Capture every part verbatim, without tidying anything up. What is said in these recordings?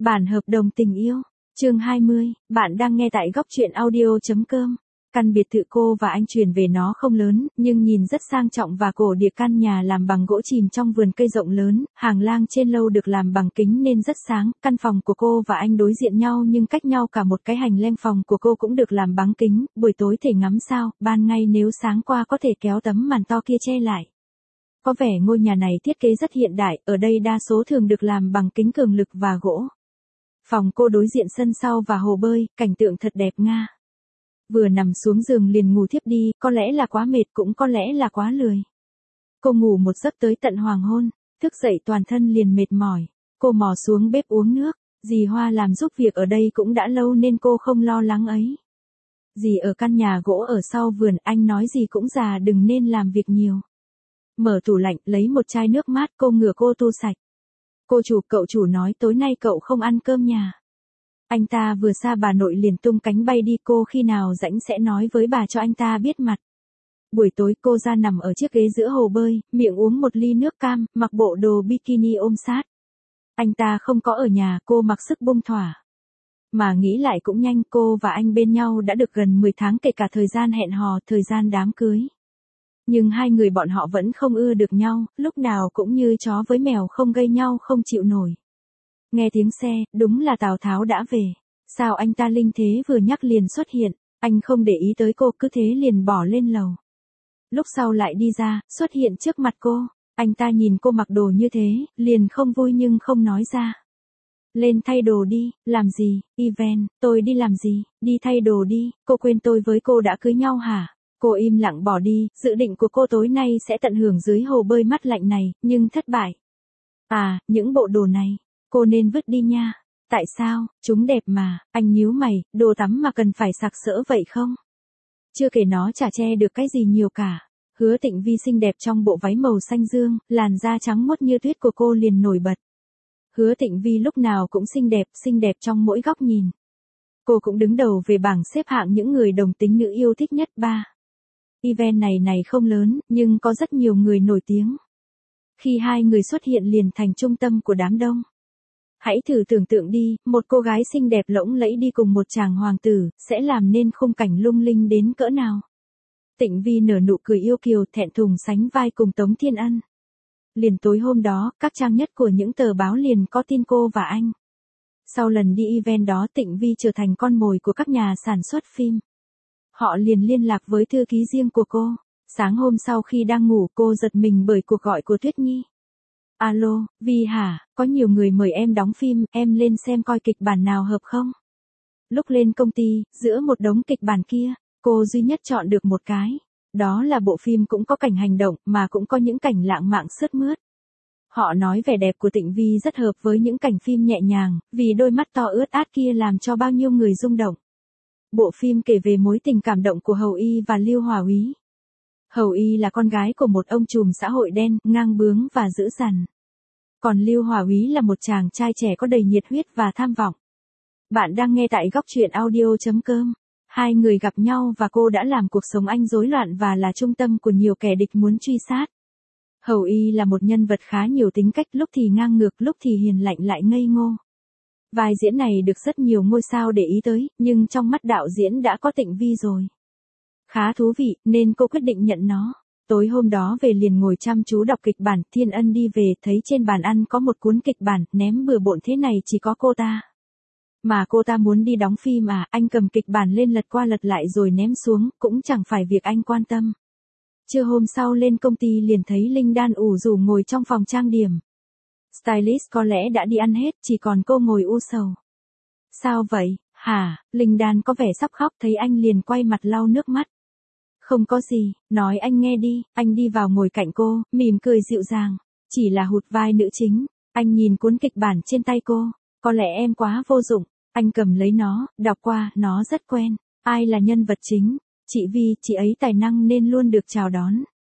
Bản hợp đồng tình yêu, chương hai mươi, bạn đang nghe tại góc truyện audio.com. Căn biệt thự cô và anh chuyển về nó không lớn, nhưng nhìn rất sang trọng và cổ điển. Căn nhà làm bằng gỗ chìm trong vườn cây rộng lớn, hàng lang trên lâu được làm bằng kính nên rất sáng. Căn phòng của cô và anh đối diện nhau nhưng cách nhau cả một cái hành lang. Phòng của cô cũng được làm bằng kính, buổi tối thể ngắm sao, ban ngày nếu sáng qua có thể kéo tấm màn to kia che lại. Có vẻ ngôi nhà này thiết kế rất hiện đại, ở đây đa số thường được làm bằng kính cường lực và gỗ. Phòng cô đối diện sân sau và hồ bơi, cảnh tượng thật đẹp nga. Vừa nằm xuống giường liền ngủ thiếp đi, có lẽ là quá mệt cũng có lẽ là quá lười. Cô ngủ một giấc tới tận hoàng hôn, thức dậy toàn thân liền mệt mỏi. Cô mò xuống bếp uống nước, dì Hoa làm giúp việc ở đây cũng đã lâu nên cô không lo lắng ấy. Dì ở căn nhà gỗ ở sau vườn, anh nói gì cũng già đừng nên làm việc nhiều. Mở tủ lạnh, lấy một chai nước mát, cô ngửa cô tu sạch. Cô chủ, cậu chủ nói tối nay cậu không ăn cơm nhà. Anh ta vừa xa bà nội liền tung cánh bay đi, cô khi nào rảnh sẽ nói với bà cho anh ta biết mặt. Buổi tối cô ra nằm ở chiếc ghế giữa hồ bơi, miệng uống một ly nước cam, mặc bộ đồ bikini ôm sát. Anh ta không có ở nhà, cô mặc sức bung thỏa. Mà nghĩ lại cũng nhanh, cô và anh bên nhau đã được gần mười tháng, kể cả thời gian hẹn hò, thời gian đám cưới. Nhưng hai người bọn họ vẫn không ưa được nhau, lúc nào cũng như chó với mèo, không gây nhau không chịu nổi. Nghe tiếng xe, đúng là Tào Tháo đã về. Sao anh ta linh thế vừa nhắc liền xuất hiện, anh không để ý tới cô, cứ thế liền bỏ lên lầu. Lúc sau lại đi ra, xuất hiện trước mặt cô, anh ta nhìn cô mặc đồ như thế, liền không vui nhưng không nói ra. Lên thay đồ đi, làm gì, Event, tôi đi làm gì, đi thay đồ đi, cô quên tôi với cô đã cưới nhau hả? Cô im lặng bỏ đi, dự định của cô tối nay sẽ tận hưởng dưới hồ bơi mát lạnh này, nhưng thất bại. À, những bộ đồ này, cô nên vứt đi nha. Tại sao, chúng đẹp mà, anh nhíu mày, đồ tắm mà cần phải sặc sỡ vậy không? Chưa kể nó chả che được cái gì nhiều cả. Hứa Tịnh Vi xinh đẹp trong bộ váy màu xanh dương, làn da trắng muốt như tuyết của cô liền nổi bật. Hứa Tịnh Vi lúc nào cũng xinh đẹp, xinh đẹp trong mỗi góc nhìn. Cô cũng đứng đầu về bảng xếp hạng những người đồng tính nữ yêu thích nhất ba. Event này này không lớn, nhưng có rất nhiều người nổi tiếng. Khi hai người xuất hiện liền thành trung tâm của đám đông. Hãy thử tưởng tượng đi, một cô gái xinh đẹp lỗng lẫy đi cùng một chàng hoàng tử, sẽ làm nên khung cảnh lung linh đến cỡ nào. Tịnh Vi nở nụ cười yêu kiều, thẹn thùng sánh vai cùng Tống Thiên Ân. Liền tối hôm đó, các trang nhất của những tờ báo liền có tin cô và anh. Sau lần đi event đó, Tịnh Vi trở thành con mồi của các nhà sản xuất phim. Họ liền liên lạc với thư ký riêng của cô. Sáng hôm sau khi đang ngủ, cô giật mình bởi cuộc gọi của Tuyết Nhi. Alo, Vi hả, có nhiều người mời em đóng phim, em lên xem coi kịch bản nào hợp không? Lúc lên công ty, giữa một đống kịch bản kia, cô duy nhất chọn được một cái. Đó là bộ phim cũng có cảnh hành động, mà cũng có những cảnh lãng mạn sướt mướt. Họ nói vẻ đẹp của Tịnh Vi rất hợp với những cảnh phim nhẹ nhàng, vì đôi mắt to ướt át kia làm cho bao nhiêu người rung động. Bộ phim kể về mối tình cảm động của Hầu Y và Lưu Hòa Úy. Hầu Y là con gái của một ông trùm xã hội đen, ngang bướng và dữ dằn. Còn Lưu Hòa Úy là một chàng trai trẻ có đầy nhiệt huyết và tham vọng. Bạn đang nghe tại góc truyện audio.com. Hai người gặp nhau và cô đã làm cuộc sống anh rối loạn và là trung tâm của nhiều kẻ địch muốn truy sát. Hầu Y là một nhân vật khá nhiều tính cách, lúc thì ngang ngược, lúc thì hiền lạnh lại ngây ngô. Vai diễn này được rất nhiều ngôi sao để ý tới, nhưng trong mắt đạo diễn đã có Tịnh Vi rồi. Khá thú vị, nên cô quyết định nhận nó. Tối hôm đó về liền ngồi chăm chú đọc kịch bản, Thiên Ân đi về, thấy trên bàn ăn có một cuốn kịch bản, ném bừa bộn thế này chỉ có cô ta. Mà cô ta muốn đi đóng phim à, anh cầm kịch bản lên lật qua lật lại rồi ném xuống, cũng chẳng phải việc anh quan tâm. Trưa hôm sau lên công ty liền thấy Linh Đan ủ rủ ngồi trong phòng trang điểm. Stylist có lẽ đã đi ăn hết, chỉ còn cô ngồi u sầu. Sao vậy, hả, Linh Đan có vẻ sắp khóc, thấy anh liền quay mặt lau nước mắt. Không có gì, nói anh nghe đi, anh đi vào ngồi cạnh cô, mỉm cười dịu dàng. Chỉ là hụt vai nữ chính, anh nhìn cuốn kịch bản trên tay cô, có lẽ em quá vô dụng, anh cầm lấy nó, đọc qua, nó rất quen. Ai là nhân vật chính? Chị Vi, chị ấy tài năng nên luôn được chào đón.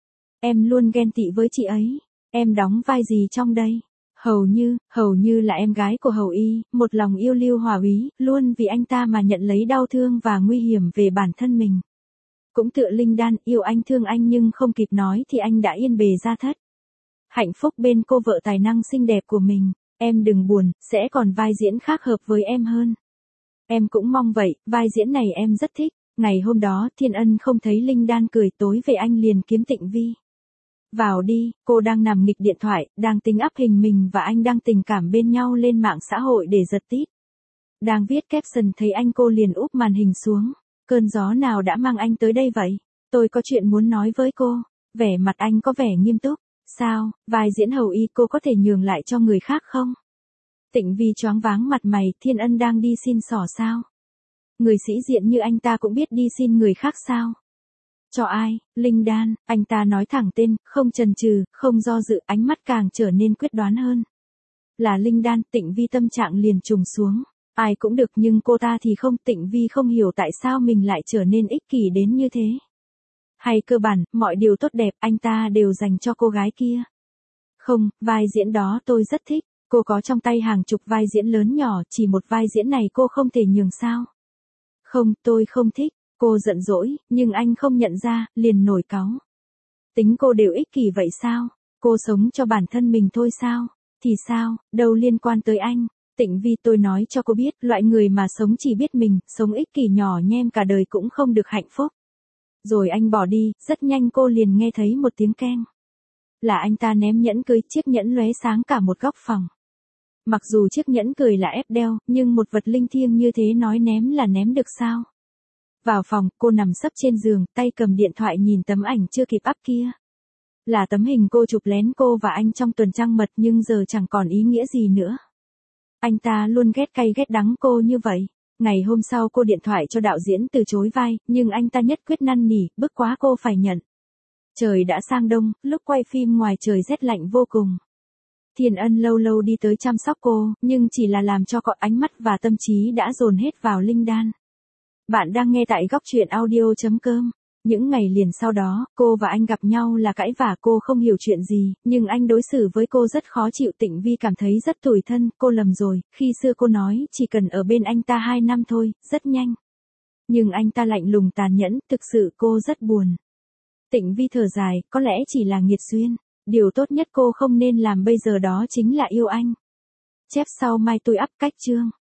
Em luôn ghen tị với chị ấy. Em đóng vai gì trong đây? Hầu như, hầu như là em gái của Hầu Y, một lòng yêu Lưu Hòa Úy, luôn vì anh ta mà nhận lấy đau thương và nguy hiểm về bản thân mình. Cũng tựa Linh Đan, yêu anh thương anh nhưng không kịp nói thì anh đã yên bề gia thất. Hạnh phúc bên cô vợ tài năng xinh đẹp của mình. Em đừng buồn, sẽ còn vai diễn khác hợp với em hơn. Em cũng mong vậy, vai diễn này em rất thích. Ngày hôm đó, Thiên Ân không thấy Linh Đan cười, tối về anh liền kiếm Tịnh Vi. Vào đi, cô đang nằm nghịch điện thoại, đang tính up hình mình và anh đang tình cảm bên nhau lên mạng xã hội để giật tít. Đang viết caption thấy anh cô liền úp màn hình xuống. Cơn gió nào đã mang anh tới đây vậy? Tôi có chuyện muốn nói với cô. Vẻ mặt anh có vẻ nghiêm túc. Sao, vai diễn hầu y cô có thể nhường lại cho người khác không? Tịnh Vi choáng váng mặt mày, Thiên Ân đang đi xin xỏ sao? Người sĩ diện như anh ta cũng biết đi xin người khác sao? Cho ai? Linh Đan, anh ta nói thẳng tên, không chần chừ, không do dự, ánh mắt càng trở nên quyết đoán hơn. Là Linh Đan, Tịnh Vi tâm trạng liền trùng xuống. Ai cũng được nhưng cô ta thì không. Tịnh Vi không hiểu tại sao mình lại trở nên ích kỷ đến như thế. Hay cơ bản, mọi điều tốt đẹp anh ta đều dành cho cô gái kia. Không, vai diễn đó tôi rất thích. Cô có trong tay hàng chục vai diễn lớn nhỏ, chỉ một vai diễn này cô không thể nhường sao? Không, tôi không thích. Cô giận dỗi, nhưng anh không nhận ra, liền nổi cáu. Tính cô đều ích kỷ vậy sao? Cô sống cho bản thân mình thôi sao? Thì sao, đâu liên quan tới anh. Tịnh Vi, tôi nói cho cô biết, loại người mà sống chỉ biết mình, sống ích kỷ nhỏ nhem cả đời cũng không được hạnh phúc. Rồi anh bỏ đi, rất nhanh cô liền nghe thấy một tiếng keng. Là anh ta ném nhẫn cưới, chiếc nhẫn lóe sáng cả một góc phòng. Mặc dù chiếc nhẫn cười là ép đeo, nhưng một vật linh thiêng như thế nói ném là ném được sao? Vào phòng, cô nằm sấp trên giường, tay cầm điện thoại nhìn tấm ảnh chưa kịp up kia. Là tấm hình cô chụp lén cô và anh trong tuần trăng mật nhưng giờ chẳng còn ý nghĩa gì nữa. Anh ta luôn ghét cay ghét đắng cô như vậy. Ngày hôm sau cô điện thoại cho đạo diễn từ chối vai, nhưng anh ta nhất quyết năn nỉ, bức quá cô phải nhận. Trời đã sang đông, lúc quay phim ngoài trời rét lạnh vô cùng. Thiên Ân lâu lâu đi tới chăm sóc cô, nhưng chỉ là làm cho cọ ánh mắt và tâm trí đã dồn hết vào Linh Đan. Bạn đang nghe tại góc truyện audio chấm com. Những ngày liền sau đó, cô và anh gặp nhau là cãi vã, cô không hiểu chuyện gì, nhưng anh đối xử với cô rất khó chịu. Tịnh Vi cảm thấy rất tủi thân, cô lầm rồi, khi xưa cô nói chỉ cần ở bên anh ta hai năm thôi, rất nhanh. Nhưng anh ta lạnh lùng tàn nhẫn, thực sự cô rất buồn. Tịnh Vi thở dài, có lẽ chỉ là nghiệt duyên, điều tốt nhất cô không nên làm bây giờ đó chính là yêu anh. Chép sau mai tôi up cách chương.